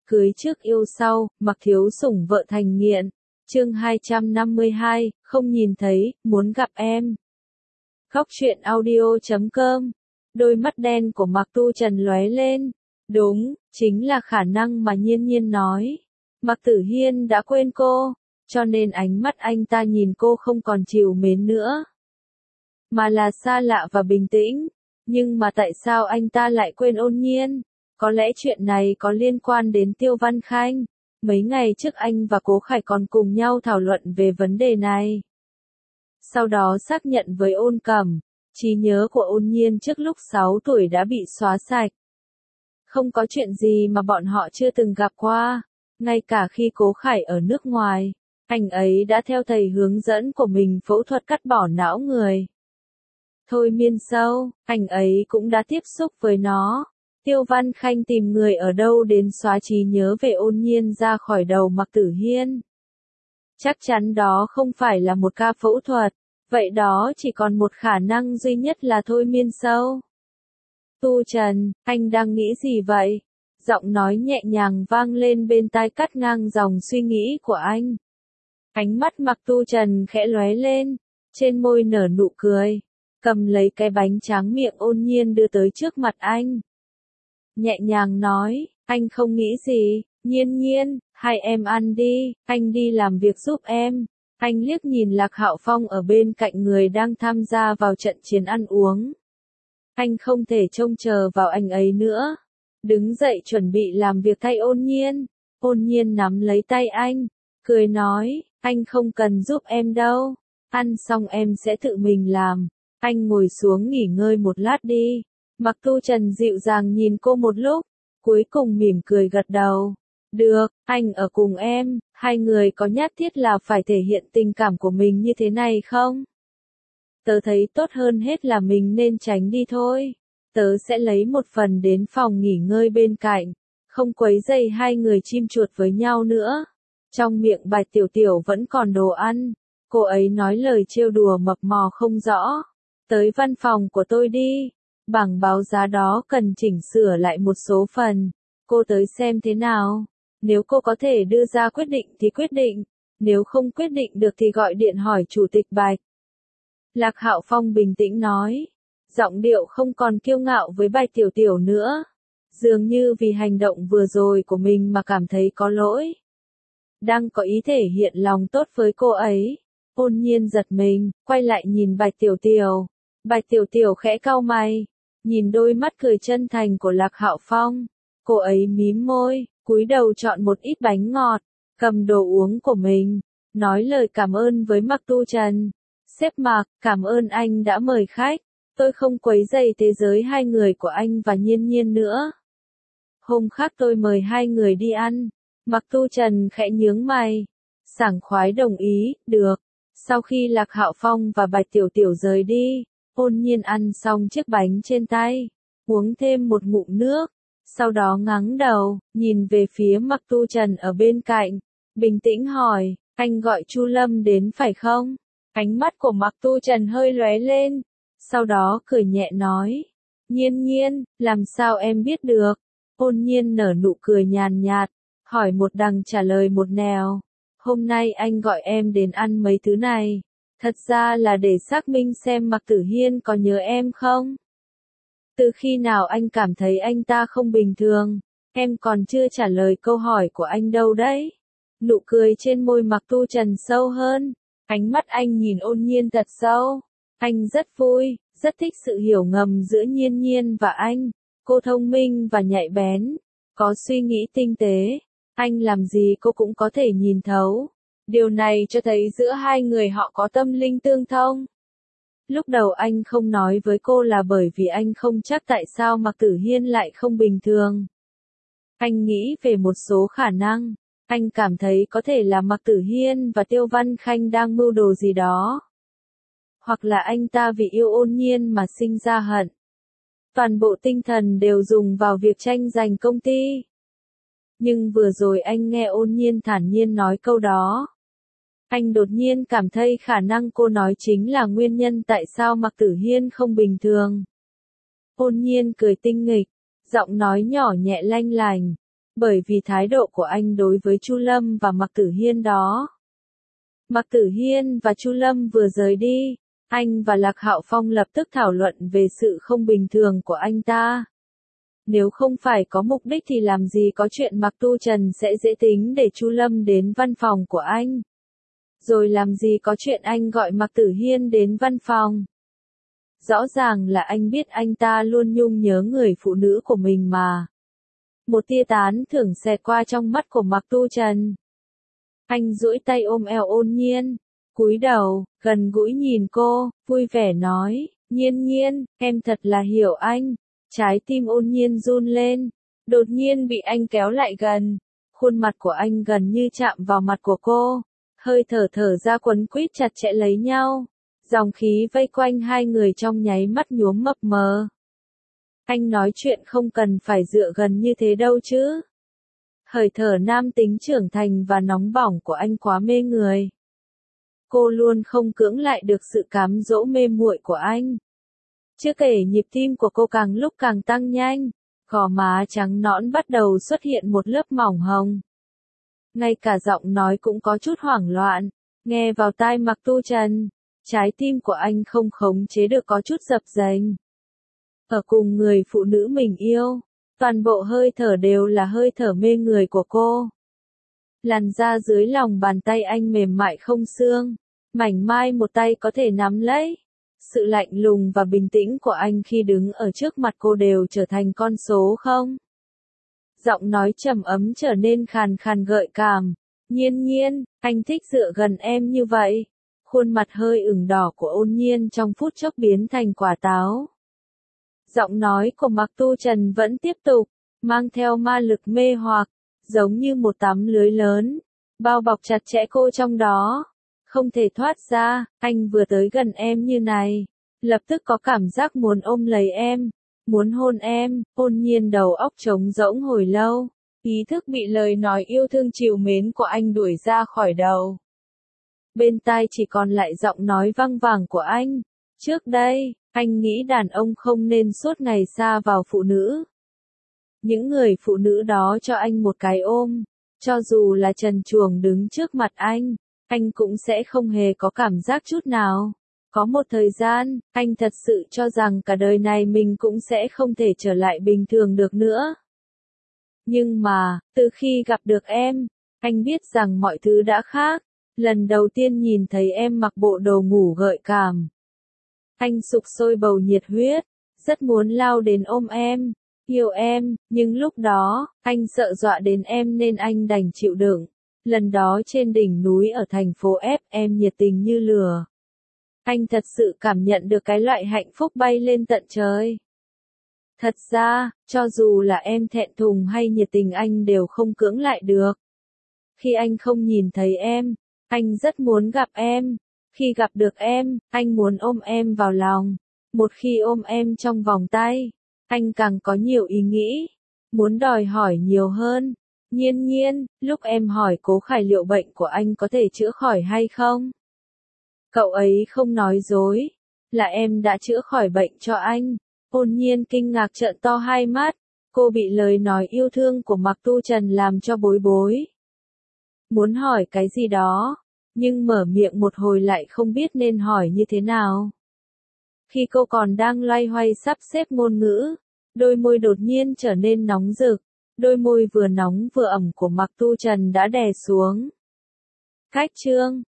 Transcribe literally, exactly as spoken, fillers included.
cưới trước yêu sau, mặc thiếu sủng vợ thành nghiện. Chương hai trăm năm mươi hai, không nhìn thấy, muốn gặp em. Góc truyện audio chấm com. Đôi mắt đen của Mạc Tu Trần lóe lên. Đúng, chính là khả năng mà Nhiên Nhiên nói. Mạc Tử Hiên đã quên cô, cho nên ánh mắt anh ta nhìn cô không còn trìu mến nữa, mà là xa lạ và bình tĩnh. Nhưng mà tại sao anh ta lại quên Ôn Nhiên? Có lẽ chuyện này có liên quan đến Tiêu Văn Khanh. Mấy ngày trước anh và Cố Khải còn cùng nhau thảo luận về vấn đề này. Sau đó xác nhận với Ôn Cẩm, trí nhớ của Ôn Nhiên trước lúc sáu tuổi đã bị xóa sạch. Không có chuyện gì mà bọn họ chưa từng gặp qua. Ngay cả khi Cố Khải ở nước ngoài, anh ấy đã theo thầy hướng dẫn của mình phẫu thuật cắt bỏ não người. Thôi miên sâu, anh ấy cũng đã tiếp xúc với nó. Tiêu Văn Khanh tìm người ở đâu đến xóa trí nhớ về Ôn Nhiên ra khỏi đầu Mạc Tử Hiên. Chắc chắn đó không phải là một ca phẫu thuật, vậy đó chỉ còn một khả năng duy nhất là thôi miên sâu. Tu Trần, anh đang nghĩ gì vậy? Giọng nói nhẹ nhàng vang lên bên tai cắt ngang dòng suy nghĩ của anh. Ánh mắt Mạc Tu Trần khẽ lóe lên, trên môi nở nụ cười, cầm lấy cái bánh tráng miệng Ôn Nhiên đưa tới trước mặt anh. Nhẹ nhàng nói, anh không nghĩ gì, Nhiên Nhiên, hai em ăn đi, anh đi làm việc giúp em. Anh liếc nhìn Lạc Hạo Phong ở bên cạnh người đang tham gia vào trận chiến ăn uống. Anh không thể trông chờ vào anh ấy nữa. Đứng dậy chuẩn bị làm việc thay Ôn Nhiên. Ôn Nhiên nắm lấy tay anh, cười nói, anh không cần giúp em đâu. Ăn xong em sẽ tự mình làm. Anh ngồi xuống nghỉ ngơi một lát đi. Mạc Tu Trần dịu dàng nhìn cô một lúc, cuối cùng mỉm cười gật đầu. Được, anh ở cùng em, hai người có nhất thiết là phải thể hiện tình cảm của mình như thế này không? Tớ thấy tốt hơn hết là mình nên tránh đi thôi. Tớ sẽ lấy một phần đến phòng nghỉ ngơi bên cạnh, không quấy rầy hai người chim chuột với nhau nữa. Trong miệng Bạch Tiểu Tiểu vẫn còn đồ ăn, cô ấy nói lời trêu đùa mập mò không rõ. Tới văn phòng của tôi đi. Bảng báo giá đó cần chỉnh sửa lại một số phần. Cô tới xem thế nào. Nếu cô có thể đưa ra quyết định thì quyết định. Nếu không quyết định được thì gọi điện hỏi Chủ tịch Bạch. Lạc Hạo Phong bình tĩnh nói. Giọng điệu không còn kiêu ngạo với Bạch Tiểu Tiểu nữa. Dường như vì hành động vừa rồi của mình mà cảm thấy có lỗi. Đang có ý thể hiện lòng tốt với cô ấy. Ôn Nhiên giật mình, quay lại nhìn Bạch Tiểu Tiểu. Bạch Tiểu Tiểu khẽ cau mày, nhìn đôi mắt cười chân thành của Lạc Hạo Phong. Cô ấy mím môi, cúi đầu chọn một ít bánh ngọt, cầm đồ uống của mình, nói lời cảm ơn với Mạc Tu Trần. Sếp Mạc, cảm ơn anh đã mời khách. Tôi không quấy rầy thế giới hai người của anh và Nhiên Nhiên nữa. Hôm khác tôi mời hai người đi ăn. Mạc Tu Trần khẽ nhướng mày, sảng khoái đồng ý, được. Sau khi Lạc Hạo Phong và Bạch Tiểu Tiểu rời đi, Ôn Nhiên ăn xong chiếc bánh trên tay, uống thêm một ngụm nước, sau đó ngẩng đầu, nhìn về phía Mạc Tu Trần ở bên cạnh, bình tĩnh hỏi, anh gọi Chu Lâm đến phải không? Ánh mắt của Mạc Tu Trần hơi lóe lên, sau đó cười nhẹ nói, Nhiên Nhiên, làm sao em biết được? Ôn Nhiên nở nụ cười nhàn nhạt, hỏi một đằng trả lời một nẻo. Hôm nay anh gọi em đến ăn mấy thứ này, thật ra là để xác minh xem Mạc Tử Hiên có nhớ em không? Từ khi nào anh cảm thấy anh ta không bình thường? Em còn chưa trả lời câu hỏi của anh đâu đấy. Nụ cười trên môi Mạc Tu Trần sâu hơn, ánh mắt anh nhìn Ôn Nhiên thật sâu. Anh rất vui, rất thích sự hiểu ngầm giữa Nhiên Nhiên và anh. Cô thông minh và nhạy bén, có suy nghĩ tinh tế. Anh làm gì cô cũng có thể nhìn thấu. Điều này cho thấy giữa hai người họ có tâm linh tương thông. Lúc đầu anh không nói với cô là bởi vì anh không chắc tại sao Mạc Tử Hiên lại không bình thường. Anh nghĩ về một số khả năng. Anh cảm thấy có thể là Mạc Tử Hiên và Tiêu Văn Khanh đang mưu đồ gì đó. Hoặc là anh ta vì yêu Ôn Nhiên mà sinh ra hận. Toàn bộ tinh thần đều dùng vào việc tranh giành công ty. Nhưng vừa rồi anh nghe Ôn Nhiên thản nhiên nói câu đó. Anh đột nhiên cảm thấy khả năng cô nói chính là nguyên nhân tại sao Mạc Tử Hiên không bình thường. Ôn Nhiên cười tinh nghịch, giọng nói nhỏ nhẹ lanh lành. bởi vì thái độ của anh đối với Chu Lâm và Mạc Tử Hiên đó. Mạc Tử Hiên và Chu Lâm vừa rời đi, anh và Lạc Hạo Phong lập tức thảo luận về sự không bình thường của anh ta. Nếu không phải có mục đích thì làm gì có chuyện Mạc Tu Trần sẽ dễ tính để Chu Lâm đến văn phòng của anh. Rồi làm gì có chuyện anh gọi Mạc Tử Hiên đến văn phòng. Rõ ràng là anh biết anh ta luôn nhung nhớ người phụ nữ của mình mà. Một tia tán thưởng xẹt qua trong mắt của Mạc Tu Trần. Anh duỗi tay ôm eo Ôn Nhiên, cúi đầu, gần gũi nhìn cô, vui vẻ nói, Nhiên Nhiên, em thật là hiểu anh. Trái tim Ôn Nhiên run lên, đột nhiên bị anh kéo lại gần. Khuôn mặt của anh gần như chạm vào mặt của cô, hơi thở thở ra quấn quýt chặt chẽ lấy nhau. Dòng khí vây quanh hai người trong nháy mắt nhuốm mập mờ. Anh nói chuyện không cần phải dựa gần như thế đâu chứ. Hơi thở nam tính trưởng thành và nóng bỏng của anh quá mê người. Cô luôn không cưỡng lại được sự cám dỗ mê muội của anh. Chưa kể nhịp tim của cô càng lúc càng tăng nhanh, gò má trắng nõn bắt đầu xuất hiện một lớp mỏng hồng. Ngay cả giọng nói cũng có chút hoảng loạn, nghe vào tai Mạc Tu Trần, trái tim của anh không khống chế được có chút dập dềnh. Ở cùng người phụ nữ mình yêu, toàn bộ hơi thở đều là hơi thở mê người của cô. Làn da dưới lòng bàn tay anh mềm mại không xương, mảnh mai một tay có thể nắm lấy. Sự lạnh lùng và bình tĩnh của anh khi đứng ở trước mặt cô đều trở thành con số không. Giọng nói trầm ấm trở nên khàn khàn gợi cảm. Nhiên Nhiên, anh thích dựa gần em như vậy. Khuôn mặt hơi ửng đỏ của Ôn Nhiên trong phút chốc biến thành quả táo. Giọng nói của Mạc Tu Trần vẫn tiếp tục, mang theo ma lực mê hoặc, giống như một tấm lưới lớn, bao bọc chặt chẽ cô trong đó. Không thể thoát ra, anh vừa tới gần em như này, lập tức có cảm giác muốn ôm lấy em, muốn hôn em. Ôn Nhiên đầu óc trống rỗng hồi lâu, ý thức bị lời nói yêu thương trìu mến của anh đuổi ra khỏi đầu. Bên tai chỉ còn lại giọng nói văng vẳng của anh. Trước đây, anh nghĩ đàn ông không nên suốt ngày sa vào phụ nữ. Những người phụ nữ đó cho anh một cái ôm, cho dù là trần truồng đứng trước mặt anh, anh cũng sẽ không hề có cảm giác chút nào. Có một thời gian, anh thật sự cho rằng cả đời này mình cũng sẽ không thể trở lại bình thường được nữa. Nhưng mà, từ khi gặp được em, anh biết rằng mọi thứ đã khác. Lần đầu tiên nhìn thấy em mặc bộ đồ ngủ gợi cảm, anh sục sôi bầu nhiệt huyết, rất muốn lao đến ôm em, yêu em, nhưng lúc đó, anh sợ dọa đến em nên anh đành chịu đựng. Lần đó trên đỉnh núi ở thành phố F em nhiệt tình như lửa. Anh thật sự cảm nhận được cái loại hạnh phúc bay lên tận trời. Thật ra, cho dù là em thẹn thùng hay nhiệt tình anh đều không cưỡng lại được. Khi anh không nhìn thấy em, anh rất muốn gặp em. Khi gặp được em, anh muốn ôm em vào lòng. Một khi ôm em trong vòng tay, anh càng có nhiều ý nghĩ, muốn đòi hỏi nhiều hơn. Nhiên Nhiên, lúc em hỏi Cố Khải liệu bệnh của anh có thể chữa khỏi hay không? Cậu ấy không nói dối, là em đã chữa khỏi bệnh cho anh. Ôn Nhiên kinh ngạc trợn to hai mắt, cô bị lời nói yêu thương của Mạc Tu Trần làm cho bối bối. Muốn hỏi cái gì đó, nhưng mở miệng một hồi lại không biết nên hỏi như thế nào. Khi cô còn đang loay hoay sắp xếp ngôn ngữ, đôi môi đột nhiên trở nên nóng rực, đôi môi vừa nóng vừa ẩm của Mạc Tu Trần đã đè xuống. Cách chương